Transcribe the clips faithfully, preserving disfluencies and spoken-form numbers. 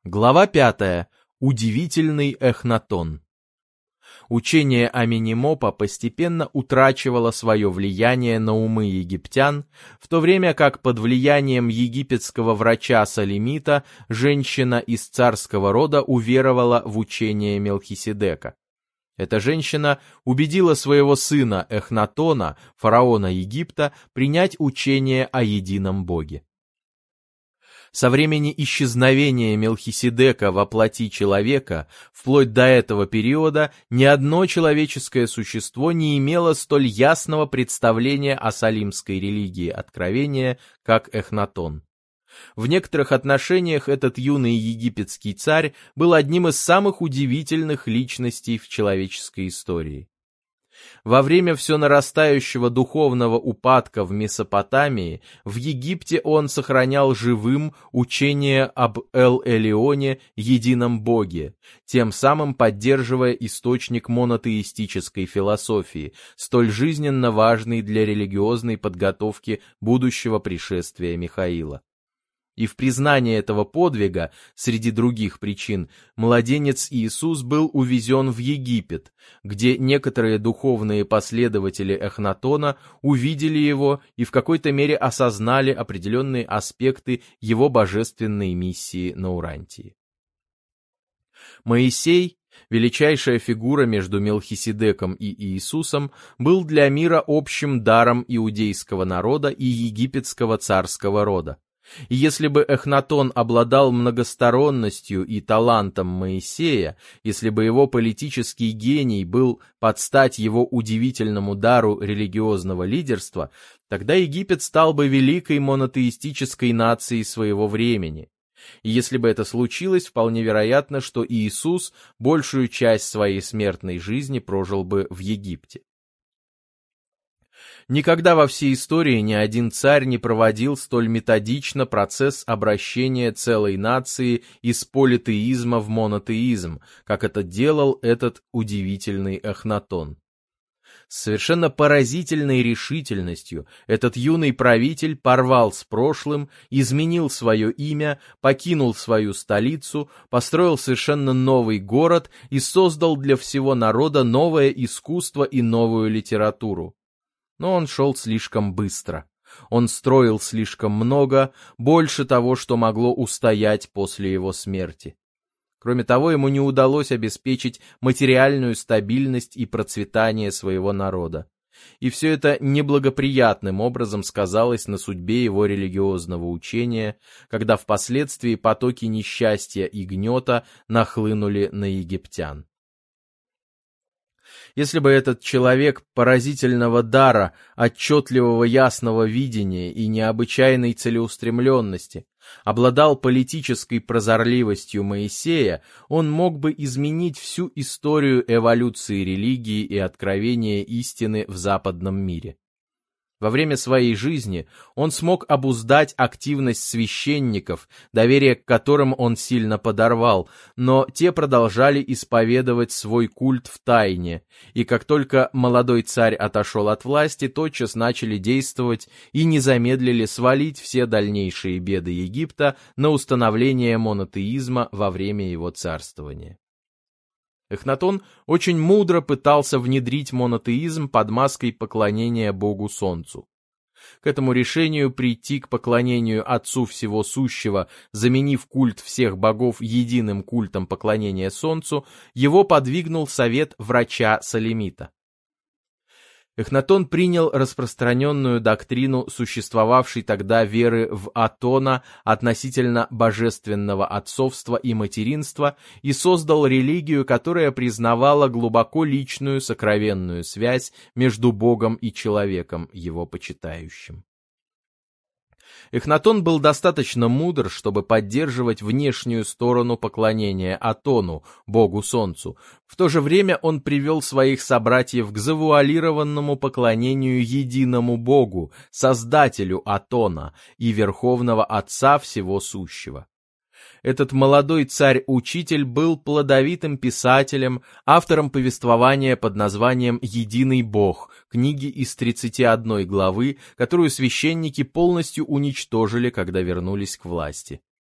Глава пятая. Удивительный Эхнатон. Учение Аменемопа постепенно утрачивало свое влияние на умы египтян, в то время как под влиянием египетского врача Салимита женщина из царского рода уверовала в учение Мелхиседека. Эта женщина убедила своего сына Эхнатона, фараона Египта, принять учение о едином Боге. Со времени исчезновения Мелхиседека во плоти человека, вплоть до этого периода, ни одно человеческое существо не имело столь ясного представления о салимской религии откровения, как Эхнатон. В некоторых отношениях этот юный египетский царь был одним из самых удивительных личностей в человеческой истории. Во время все нарастающего духовного упадка в Месопотамии, в Египте он сохранял живым учение об Эл-Элионе, едином Боге, тем самым поддерживая источник монотеистической философии, столь жизненно важный для религиозной подготовки будущего пришествия Михаила. И в признание этого подвига, среди других причин, младенец Иисус был увезен в Египет, где некоторые духовные последователи Эхнатона увидели его и в какой-то мере осознали определенные аспекты его божественной миссии на Урантии. Моисей, величайшая фигура между Мелхиседеком и Иисусом, был для мира общим даром иудейского народа и египетского царского рода. И если бы Эхнатон обладал многосторонностью и талантом Моисея, если бы его политический гений был под стать его удивительному дару религиозного лидерства, тогда Египет стал бы великой монотеистической нацией своего времени. И если бы это случилось, вполне вероятно, что Иисус большую часть своей смертной жизни прожил бы в Египте. Никогда во всей истории ни один царь не проводил столь методично процесс обращения целой нации из политеизма в монотеизм, как это делал этот удивительный Эхнатон. С совершенно поразительной решительностью этот юный правитель порвал с прошлым, изменил свое имя, покинул свою столицу, построил совершенно новый город и создал для всего народа новое искусство и новую литературу. Но он шел слишком быстро. Он строил слишком много, больше того, что могло устоять после его смерти. Кроме того, ему не удалось обеспечить материальную стабильность и процветание своего народа. И все это неблагоприятным образом сказалось на судьбе его религиозного учения, когда впоследствии потоки несчастья и гнета нахлынули на египтян. Если бы этот человек поразительного дара, отчетливого ясного видения и необычайной целеустремленности обладал политической прозорливостью Моисея, он мог бы изменить всю историю эволюции религии и откровения истины в западном мире. Во время своей жизни он смог обуздать активность священников, доверие к которым он сильно подорвал, но те продолжали исповедовать свой культ в тайне, и как только молодой царь отошел от власти, тотчас начали действовать и не замедлили свалить все дальнейшие беды Египта на установление монотеизма во время его царствования. Эхнатон очень мудро пытался внедрить монотеизм под маской поклонения Богу Солнцу. К этому решению прийти к поклонению Отцу Всего Сущего, заменив культ всех богов единым культом поклонения Солнцу, его подвигнул совет врача Салимита. Эхнатон принял распространенную доктрину существовавшей тогда веры в Атона относительно божественного отцовства и материнства и создал религию, которая признавала глубоко личную сокровенную связь между Богом и человеком, его почитающим. Эхнатон был достаточно мудр, чтобы поддерживать внешнюю сторону поклонения Атону, богу Солнцу. В то же время он привел своих собратьев к завуалированному поклонению единому Богу, Создателю Атона и Верховного Отца Всего Сущего. Этот молодой царь-учитель был плодовитым писателем, автором повествования под названием «Единый Бог», книги из тридцати одной главы, которую священники полностью уничтожили, когда вернулись к власти.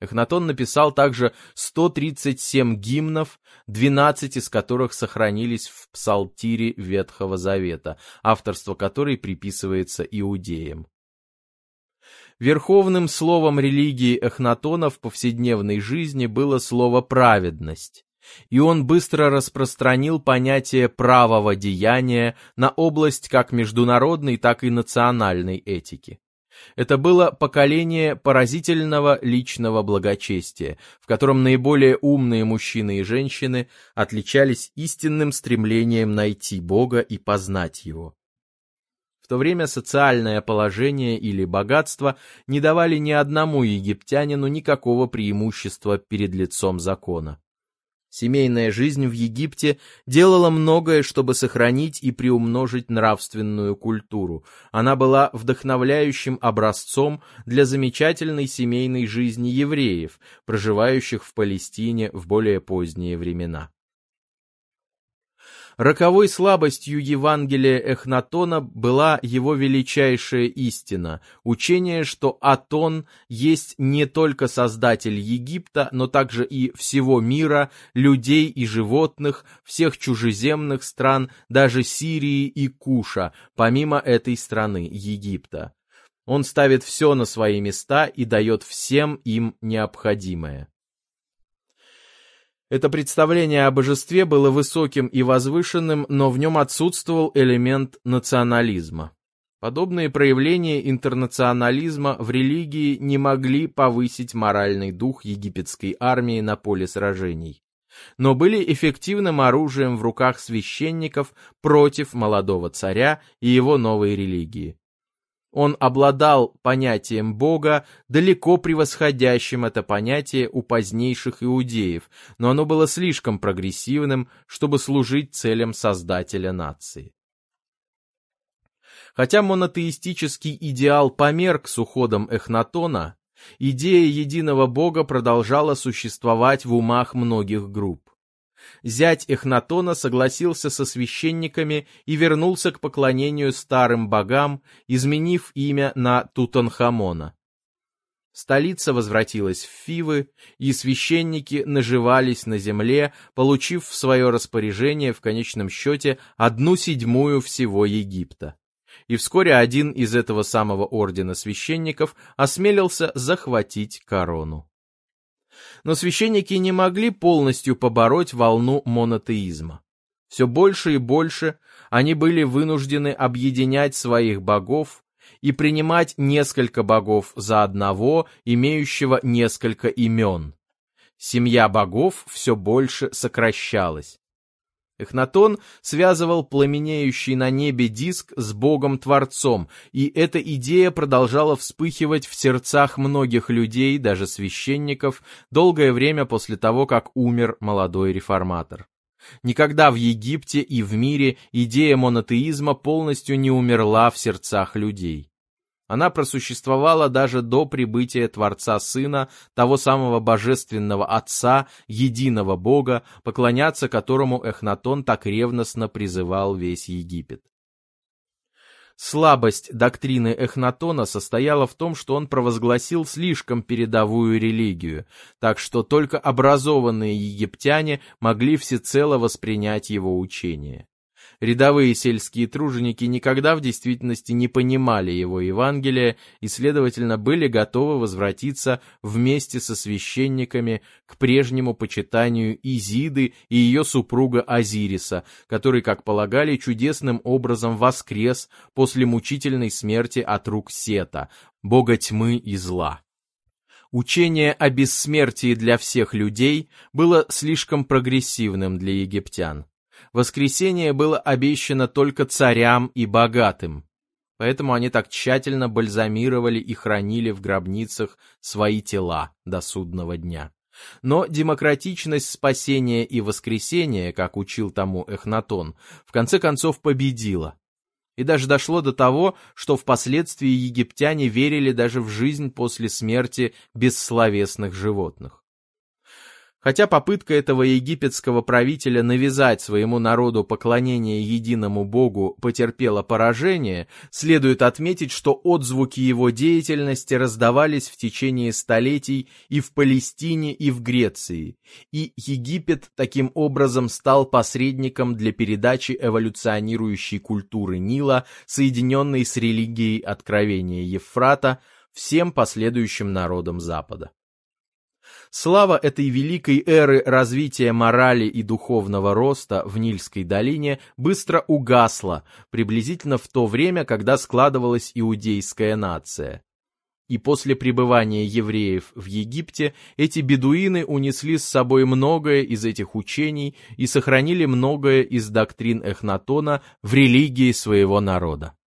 Эхнатон написал также сто тридцать семь гимнов, двенадцать из которых сохранились в псалтире Ветхого Завета, авторство которой приписывается иудеям. Верховным словом религии Эхнатона в повседневной жизни было слово «праведность», и он быстро распространил понятие правого деяния на область как международной, так и национальной этики. Это было поколение поразительного личного благочестия, в котором наиболее умные мужчины и женщины отличались истинным стремлением найти Бога и познать Его. В то время социальное положение или богатство не давали ни одному египтянину никакого преимущества перед лицом закона. Семейная жизнь в Египте делала многое, чтобы сохранить и приумножить нравственную культуру. Она была вдохновляющим образцом для замечательной семейной жизни евреев, проживающих в Палестине в более поздние времена. Роковой слабостью Евангелия Эхнатона была его величайшая истина – учение, что Атон есть не только создатель Египта, но также и всего мира, людей и животных, всех чужеземных стран, даже Сирии и Куша, помимо этой страны, Египта. Он ставит все на свои места и дает всем им необходимое. Это представление о божестве было высоким и возвышенным, но в нем отсутствовал элемент национализма. Подобные проявления интернационализма в религии не могли повысить моральный дух египетской армии на поле сражений, но были эффективным оружием в руках священников против молодого царя и его новой религии. Он обладал понятием Бога, далеко превосходящим это понятие у позднейших иудеев, но оно было слишком прогрессивным, чтобы служить целям создателя нации. Хотя монотеистический идеал померк с уходом Эхнатона, идея единого Бога продолжала существовать в умах многих групп. Зять Эхнатона согласился со священниками и вернулся к поклонению старым богам, изменив имя на Тутанхамона. Столица возвратилась в Фивы, и священники наживались на земле, получив в свое распоряжение в конечном счете одну седьмую всего Египта. И вскоре один из этого самого ордена священников осмелился захватить корону. Но священники не могли полностью побороть волну монотеизма. Все больше и больше они были вынуждены объединять своих богов и принимать несколько богов за одного, имеющего несколько имен. Семья богов все больше сокращалась. Эхнатон связывал пламенеющий на небе диск с Богом-творцом, и эта идея продолжала вспыхивать в сердцах многих людей, даже священников, долгое время после того, как умер молодой реформатор. Никогда в Египте и в мире идея монотеизма полностью не умерла в сердцах людей. Она просуществовала даже до прибытия Творца Сына, того самого божественного Отца, единого Бога, поклоняться которому Эхнатон так ревностно призывал весь Египет. Слабость доктрины Эхнатона состояла в том, что он провозгласил слишком передовую религию, так что только образованные египтяне могли всецело воспринять его учение. Рядовые сельские труженики никогда в действительности не понимали его Евангелия и, следовательно, были готовы возвратиться вместе со священниками к прежнему почитанию Изиды и ее супруга Азириса, который, как полагали, чудесным образом воскрес после мучительной смерти от рук Сета, бога тьмы и зла. Учение о бессмертии для всех людей было слишком прогрессивным для египтян. Воскресение было обещано только царям и богатым, поэтому они так тщательно бальзамировали и хранили в гробницах свои тела до судного дня. Но демократичность спасения и воскресения, как учил тому Эхнатон, в конце концов победила. И даже дошло до того, что впоследствии египтяне верили даже в жизнь после смерти бессловесных животных. Хотя попытка этого египетского правителя навязать своему народу поклонение единому Богу потерпела поражение, следует отметить, что отзвуки его деятельности раздавались в течение столетий и в Палестине, и в Греции, и Египет таким образом стал посредником для передачи эволюционирующей культуры Нила, соединенной с религией Откровения Евфрата, всем последующим народам Запада. Слава этой великой эры развития морали и духовного роста в Нильской долине быстро угасла, приблизительно в то время, когда складывалась иудейская нация. И после пребывания евреев в Египте эти бедуины унесли с собой многое из этих учений и сохранили многое из доктрин Эхнатона в религии своего народа.